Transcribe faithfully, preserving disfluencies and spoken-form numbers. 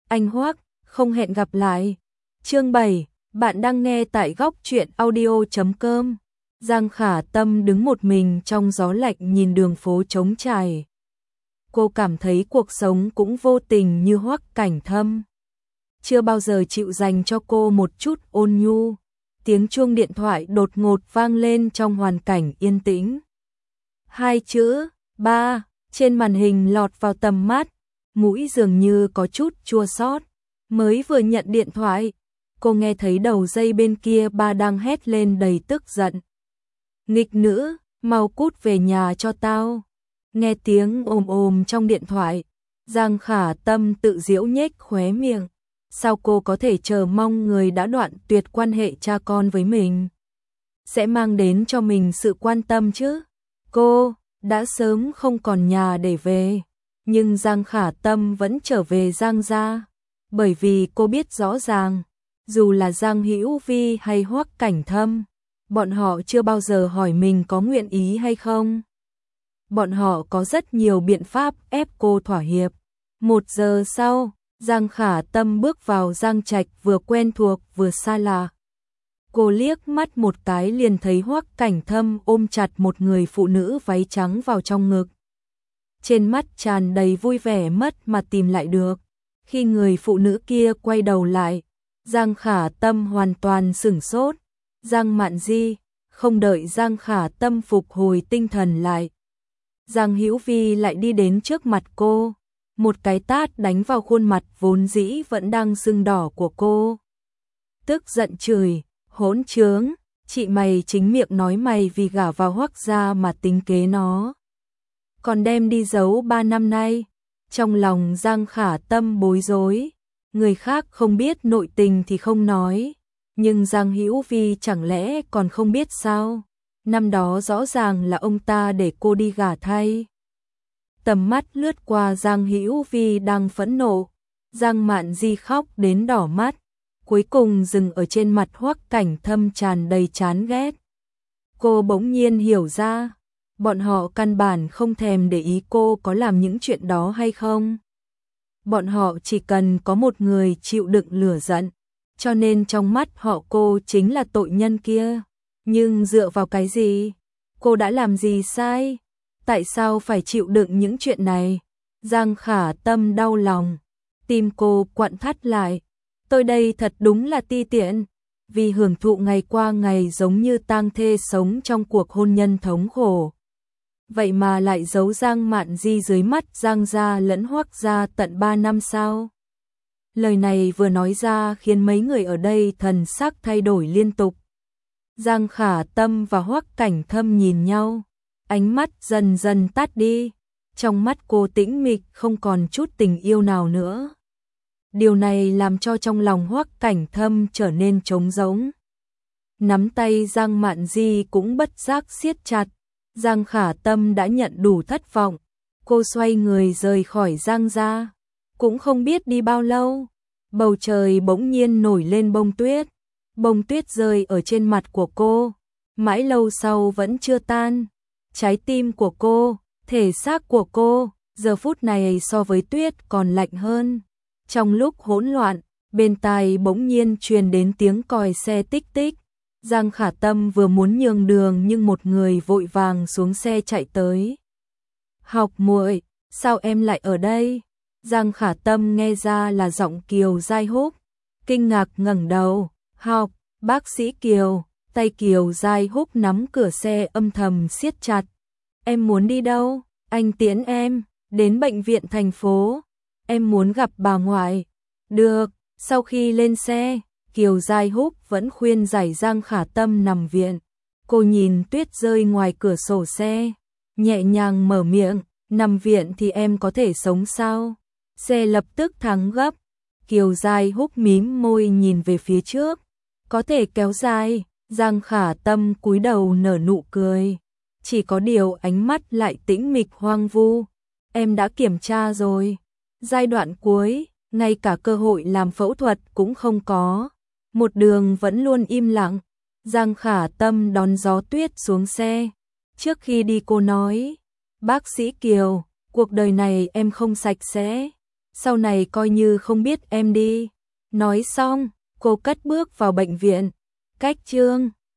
anh Hoắc, không hẹn gặp lại. Chương bảy, bạn đang nghe tại góc truyện audio chấm com. Giang Khả Tâm đứng một mình trong gió lạnh nhìn đường phố trống trải. Cô cảm thấy cuộc sống cũng vô tình như Hoắc Cảnh Thâm. Chưa bao giờ chịu dành cho cô một chút ôn nhu. Tiếng chuông điện thoại đột ngột vang lên trong hoàn cảnh yên tĩnh. Hai chữ, ba, trên màn hình lọt vào tầm mắt, mũi dường như có chút chua xót. Mới vừa nhận điện thoại, cô nghe thấy đầu dây bên kia ba đang hét lên đầy tức giận. Nghịch nữ, mau cút về nhà cho tao. Nghe tiếng ồm ồm trong điện thoại, Giang Khả Tâm tự giễu nhếch khóe miệng. Sao cô có thể chờ mong người đã đoạn tuyệt quan hệ cha con với mình sẽ mang đến cho mình sự quan tâm chứ? Cô đã sớm không còn nhà để về, nhưng Giang Khả Tâm vẫn trở về Giang gia, bởi vì cô biết rõ ràng, dù là Giang Hữu Vi hay Hoắc Cảnh Thâm, bọn họ chưa bao giờ hỏi mình có nguyện ý hay không. Bọn họ có rất nhiều biện pháp ép cô thỏa hiệp. Một giờ sau, Giang Khả Tâm bước vào Giang Trạch vừa quen thuộc vừa xa lạ. Cô liếc mắt một cái liền thấy Hoắc Cảnh Thâm ôm chặt một người phụ nữ váy trắng vào trong ngực. Trên mắt tràn đầy vui vẻ mất mà tìm lại được. Khi người phụ nữ kia quay đầu lại, Giang Khả Tâm hoàn toàn sửng sốt. Giang Mạn Di, không đợi Giang Khả Tâm phục hồi tinh thần lại, Giang Hữu Vi lại đi đến trước mặt cô, một cái tát đánh vào khuôn mặt vốn dĩ vẫn đang sưng đỏ của cô. Tức giận chửi, hỗn trướng, chị mày chính miệng nói mày vì gả vào Hoắc gia mà tính kế nó, còn đem đi giấu ba năm nay. Trong lòng Giang Khả Tâm bối rối, người khác không biết nội tình thì không nói, nhưng Giang Hữu Vi chẳng lẽ còn không biết sao? Năm đó rõ ràng là ông ta để cô đi gả thay. Tầm mắt lướt qua Giang Hữu Vi đang phẫn nộ, Giang Mạn Di khóc đến đỏ mắt, cuối cùng dừng ở trên mặt Hoắc Cảnh Thâm tràn đầy chán ghét. Cô bỗng nhiên hiểu ra, bọn họ căn bản không thèm để ý cô có làm những chuyện đó hay không. Bọn họ chỉ cần có một người chịu đựng lửa giận, cho nên trong mắt họ cô chính là tội nhân kia. Nhưng dựa vào cái gì? Cô đã làm gì sai? Tại sao phải chịu đựng những chuyện này? Giang Khả Tâm đau lòng, tim cô quặn thắt lại. Tôi đây thật đúng là ti tiện, vì hưởng thụ ngày qua ngày giống như tang thê sống trong cuộc hôn nhân thống khổ. Vậy mà lại giấu Giang Mạn Di dưới mắt Giang gia lẫn Hoắc gia tận ba năm sao? Lời này vừa nói ra khiến mấy người ở đây thần sắc thay đổi liên tục. Giang Khả Tâm và Hoắc Cảnh Thâm nhìn nhau, ánh mắt dần dần tắt đi, trong mắt cô tĩnh mịch không còn chút tình yêu nào nữa. Điều này làm cho trong lòng Hoắc Cảnh Thâm trở nên trống rỗng. Nắm tay Giang Mạn Di cũng bất giác siết chặt. Giang Khả Tâm đã nhận đủ thất vọng, cô xoay người rời khỏi Giang gia, cũng không biết đi bao lâu, bầu trời bỗng nhiên nổi lên bông tuyết. Bông tuyết rơi ở trên mặt của cô, mãi lâu sau vẫn chưa tan. Trái tim của cô, thể xác của cô, giờ phút này so với tuyết còn lạnh hơn. Trong lúc hỗn loạn, bên tai bỗng nhiên truyền đến tiếng còi xe tích tích. Giang Khả Tâm vừa muốn nhường đường nhưng một người vội vàng xuống xe chạy tới. Học muội, sao em lại ở đây? Giang Khả Tâm nghe ra là giọng Kiều Giai Húc, kinh ngạc ngẩng đầu. Học, bác sĩ Kiều, tay Kiều Giai Húc nắm cửa xe âm thầm siết chặt. Em muốn đi đâu? Anh tiễn em, đến bệnh viện thành phố. Em muốn gặp bà ngoại. Được, sau khi lên xe, Kiều Giai Húc vẫn khuyên giải Giang Khả Tâm nằm viện. Cô nhìn tuyết rơi ngoài cửa sổ xe, nhẹ nhàng mở miệng, nằm viện thì em có thể sống sao? Xe lập tức thắng gấp. Kiều Giai Húc mím môi nhìn về phía trước. Có thể kéo dài. Giang Khả Tâm cúi đầu nở nụ cười. Chỉ có điều ánh mắt lại tĩnh mịch hoang vu. Em đã kiểm tra rồi. Giai đoạn cuối, ngay cả cơ hội làm phẫu thuật cũng không có. Một đường vẫn luôn im lặng. Giang Khả Tâm đón gió tuyết xuống xe. Trước khi đi cô nói, bác sĩ Kiều, cuộc đời này em không sạch sẽ. sau này coi như không biết em đi. Nói xong, cô cất bước vào bệnh viện. Cách Trương